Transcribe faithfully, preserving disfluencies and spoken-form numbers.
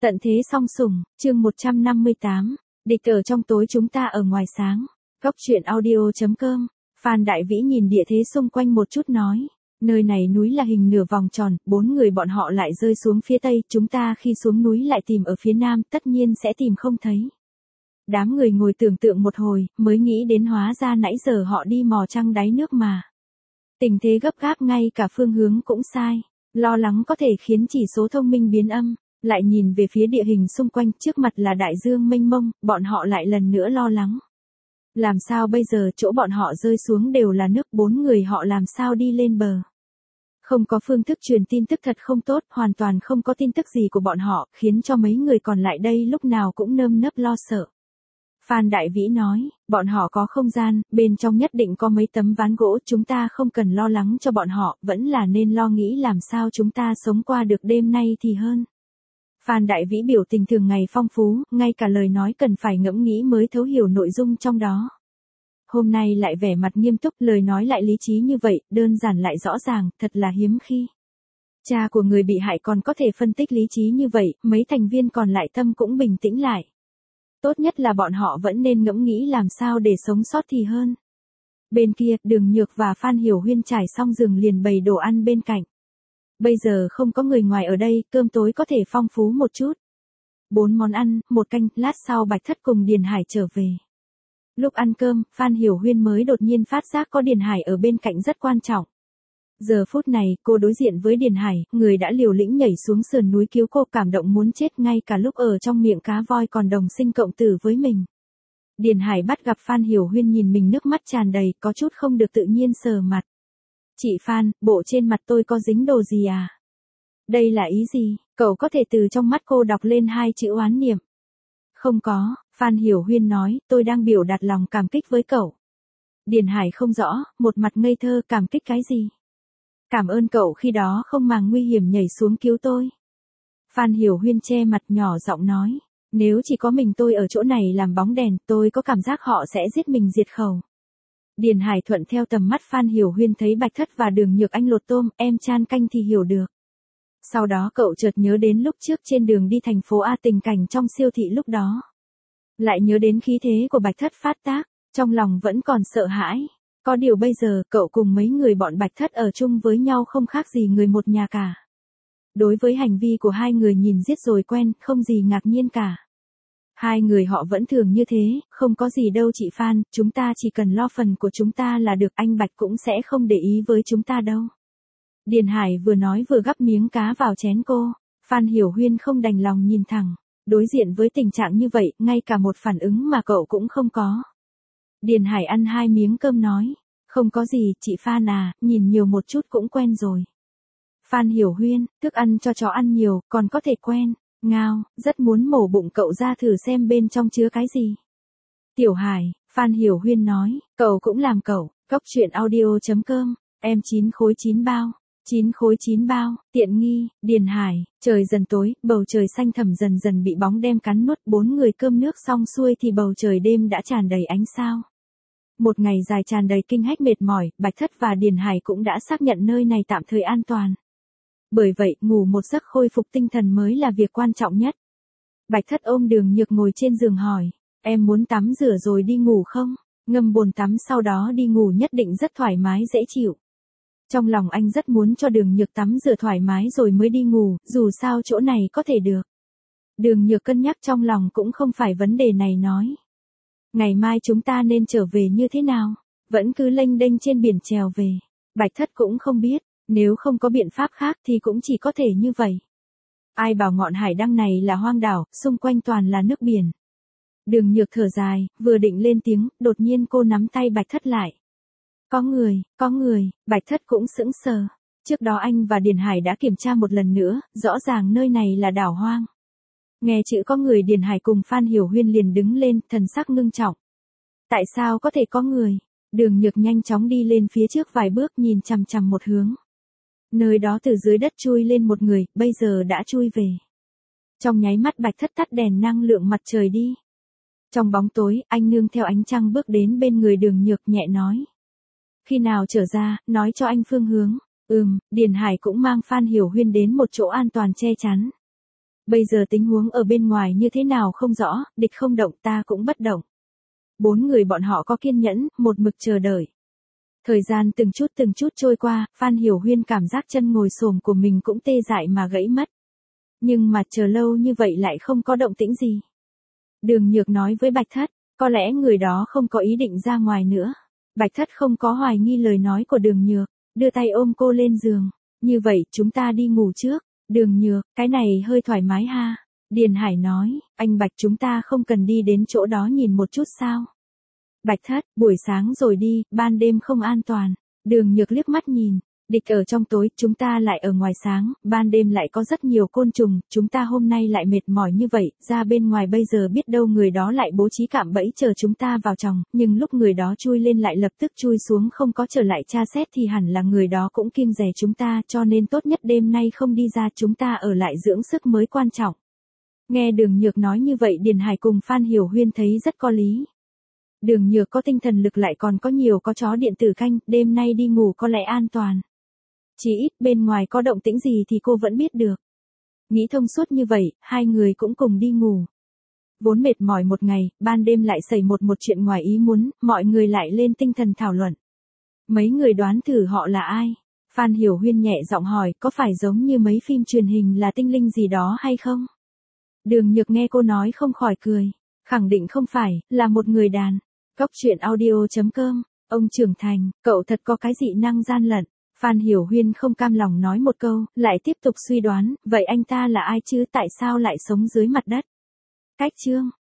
Tận thế song sủng, chương một trăm năm mươi tám, địch ở trong tối chúng ta ở ngoài sáng. Góc truyện audio chấm com, Phan Đại Vĩ nhìn địa thế xung quanh một chút nói, nơi này núi là hình nửa vòng tròn, bốn người bọn họ lại rơi xuống phía tây, chúng ta khi xuống núi lại tìm ở phía nam, tất nhiên sẽ tìm không thấy. Đám người ngồi tưởng tượng một hồi, mới nghĩ đến hóa ra nãy giờ họ đi mò trăng đáy nước mà. Tình thế gấp gáp ngay cả phương hướng cũng sai, lo lắng có thể khiến chỉ số thông minh biến âm. Lại nhìn về phía địa hình xung quanh, trước mặt là đại dương mênh mông, bọn họ lại lần nữa lo lắng. Làm sao bây giờ, chỗ bọn họ rơi xuống đều là nước, bốn người họ làm sao đi lên bờ. Không có phương thức truyền tin tức thật không tốt, hoàn toàn không có tin tức gì của bọn họ, khiến cho mấy người còn lại đây lúc nào cũng nơm nớp lo sợ. Phan Đại Vĩ nói, bọn họ có không gian, bên trong nhất định có mấy tấm ván gỗ, chúng ta không cần lo lắng cho bọn họ, vẫn là nên lo nghĩ làm sao chúng ta sống qua được đêm nay thì hơn. Phan Đại Vĩ biểu tình thường ngày phong phú, ngay cả lời nói cần phải ngẫm nghĩ mới thấu hiểu nội dung trong đó. Hôm nay lại vẻ mặt nghiêm túc, lời nói lại lý trí như vậy, đơn giản lại rõ ràng, thật là hiếm khi. Cha của người bị hại còn có thể phân tích lý trí như vậy, mấy thành viên còn lại tâm cũng bình tĩnh lại. Tốt nhất là bọn họ vẫn nên ngẫm nghĩ làm sao để sống sót thì hơn. Bên kia, Đường Nhược và Phan Hiểu Huyên trải xong giường liền bày đồ ăn bên cạnh. Bây giờ không có người ngoài ở đây, cơm tối có thể phong phú một chút. Bốn món ăn, một canh, lát sau Bạch Thất cùng Điền Hải trở về. Lúc ăn cơm, Phan Hiểu Huyên mới đột nhiên phát giác có Điền Hải ở bên cạnh rất quan trọng. Giờ phút này, cô đối diện với Điền Hải, người đã liều lĩnh nhảy xuống sườn núi cứu cô, cảm động muốn chết, ngay cả lúc ở trong miệng cá voi còn đồng sinh cộng tử với mình. Điền Hải bắt gặp Phan Hiểu Huyên nhìn mình nước mắt tràn đầy, có chút không được tự nhiên sờ mặt. Chị Phan, bộ trên mặt tôi có dính đồ gì à? Đây là ý gì? Cậu có thể từ trong mắt cô đọc lên hai chữ oán niệm. Không có, Phan Hiểu Huyên nói, tôi đang biểu đạt lòng cảm kích với cậu. Điền Hải không rõ, một mặt ngây thơ, cảm kích cái gì? Cảm ơn cậu khi đó không màng nguy hiểm nhảy xuống cứu tôi. Phan Hiểu Huyên che mặt nhỏ giọng nói, nếu chỉ có mình tôi ở chỗ này làm bóng đèn, tôi có cảm giác họ sẽ giết mình diệt khẩu. Điền Hải thuận theo tầm mắt Phan Hiểu Huyên thấy Bạch Thất và Đường Nhược Anh lột tôm, em chan canh thì hiểu được. Sau đó cậu chợt nhớ đến lúc trước trên đường đi thành phố A, tình cảnh trong siêu thị lúc đó. Lại nhớ đến khí thế của Bạch Thất phát tác, trong lòng vẫn còn sợ hãi. Có điều bây giờ cậu cùng mấy người bọn Bạch Thất ở chung với nhau không khác gì người một nhà cả. Đối với hành vi của hai người nhìn giết rồi quen, không gì ngạc nhiên cả. Hai người họ vẫn thường như thế, không có gì đâu chị Phan, chúng ta chỉ cần lo phần của chúng ta là được, anh Bạch cũng sẽ không để ý với chúng ta đâu. Điền Hải vừa nói vừa gắp miếng cá vào chén cô, Phan Hiểu Huyên không đành lòng nhìn thẳng, đối diện với tình trạng như vậy, ngay cả một phản ứng mà cậu cũng không có. Điền Hải ăn hai miếng cơm nói, không có gì, chị Phan à, nhìn nhiều một chút cũng quen rồi. Phan Hiểu Huyên, thức ăn cho chó ăn nhiều, còn có thể quen. Ngao, rất muốn mổ bụng cậu ra thử xem bên trong chứa cái gì. Tiểu Hải, Phan Hiểu Huyên nói, cậu cũng làm cậu, góc truyện audio chấm com, em chín khối chín bao, chín khối chín bao, tiện nghi, Điền Hải, trời dần tối, bầu trời xanh thẳm dần dần bị bóng đêm cắn nuốt, bốn người cơm nước xong xuôi thì bầu trời đêm đã tràn đầy ánh sao. Một ngày dài tràn đầy kinh hách mệt mỏi, Bạch Thất và Điền Hải cũng đã xác nhận nơi này tạm thời an toàn. Bởi vậy, ngủ một giấc khôi phục tinh thần mới là việc quan trọng nhất. Bạch Thất ôm Đường Nhược ngồi trên giường hỏi, em muốn tắm rửa rồi đi ngủ không? Ngâm bồn tắm sau đó đi ngủ nhất định rất thoải mái dễ chịu. Trong lòng anh rất muốn cho Đường Nhược tắm rửa thoải mái rồi mới đi ngủ, dù sao chỗ này có thể được. Đường Nhược cân nhắc trong lòng cũng không phải vấn đề này nói. Ngày mai chúng ta nên trở về như thế nào? Vẫn cứ lênh đênh trên biển trèo về. Bạch Thất cũng không biết. Nếu không có biện pháp khác thì cũng chỉ có thể như vậy. Ai bảo ngọn hải đăng này là hoang đảo, xung quanh toàn là nước biển. Đường Nhược thở dài, vừa định lên tiếng, đột nhiên cô nắm tay Bạch Thất lại. Có người, có người, Bạch Thất cũng sững sờ. Trước đó anh và Điền Hải đã kiểm tra một lần nữa, rõ ràng nơi này là đảo hoang. Nghe chữ có người, Điền Hải cùng Phan Hiểu Huyên liền đứng lên, thần sắc ngưng trọng. Tại sao có thể có người? Đường Nhược nhanh chóng đi lên phía trước vài bước, nhìn chằm chằm một hướng. Nơi đó từ dưới đất chui lên một người, bây giờ đã chui về. Trong nháy mắt Bạch Thất tắt đèn năng lượng mặt trời đi. Trong bóng tối, anh nương theo ánh trăng bước đến bên người Đường Nhược nhẹ nói. Khi nào trở ra, nói cho anh phương hướng. Ừm, Điền Hải cũng mang Phan Hiểu Huyên đến một chỗ an toàn che chắn. Bây giờ tình huống ở bên ngoài như thế nào không rõ, địch không động ta cũng bất động. Bốn người bọn họ có kiên nhẫn, một mực chờ đợi. Thời gian từng chút từng chút trôi qua, Phan Hiểu Huyên cảm giác chân ngồi xổm của mình cũng tê dại mà gãy mất. Nhưng mà chờ lâu như vậy lại không có động tĩnh gì. Đường Nhược nói với Bạch Thất, có lẽ người đó không có ý định ra ngoài nữa. Bạch Thất không có hoài nghi lời nói của Đường Nhược, đưa tay ôm cô lên giường. Như vậy chúng ta đi ngủ trước. Đường Nhược, cái này hơi thoải mái ha. Điền Hải nói, anh Bạch chúng ta không cần đi đến chỗ đó nhìn một chút sao. Bạch Thất, buổi sáng rồi đi, ban đêm không an toàn. Đường Nhược liếc mắt nhìn, địch ở trong tối, chúng ta lại ở ngoài sáng, ban đêm lại có rất nhiều côn trùng, chúng ta hôm nay lại mệt mỏi như vậy, ra bên ngoài bây giờ biết đâu người đó lại bố trí cạm bẫy chờ chúng ta vào trong, nhưng lúc người đó chui lên lại lập tức chui xuống không có trở lại tra xét thì hẳn là người đó cũng kiêng dè chúng ta, cho nên tốt nhất đêm nay không đi ra, chúng ta ở lại dưỡng sức mới quan trọng. Nghe Đường Nhược nói như vậy Điền Hải cùng Phan Hiểu Huyên thấy rất có lý. Đường Nhược có tinh thần lực lại còn có nhiều có chó điện tử canh, đêm nay đi ngủ có lẽ an toàn. Chỉ ít bên ngoài có động tĩnh gì thì cô vẫn biết được. Nghĩ thông suốt như vậy, hai người cũng cùng đi ngủ. Vốn mệt mỏi một ngày, ban đêm lại xảy một một chuyện ngoài ý muốn, mọi người lại lên tinh thần thảo luận. Mấy người đoán thử họ là ai? Phan Hiểu Huyên nhẹ giọng hỏi, có phải giống như mấy phim truyền hình là tinh linh gì đó hay không? Đường Nhược nghe cô nói không khỏi cười. Khẳng định không phải, là một người đàn. Góc truyện audio chấm com, ông trưởng thành, cậu thật có cái dị năng gian lận. Phan Hiểu Huyên không cam lòng nói một câu, lại tiếp tục suy đoán, vậy anh ta là ai chứ, tại sao lại sống dưới mặt đất? Cách chương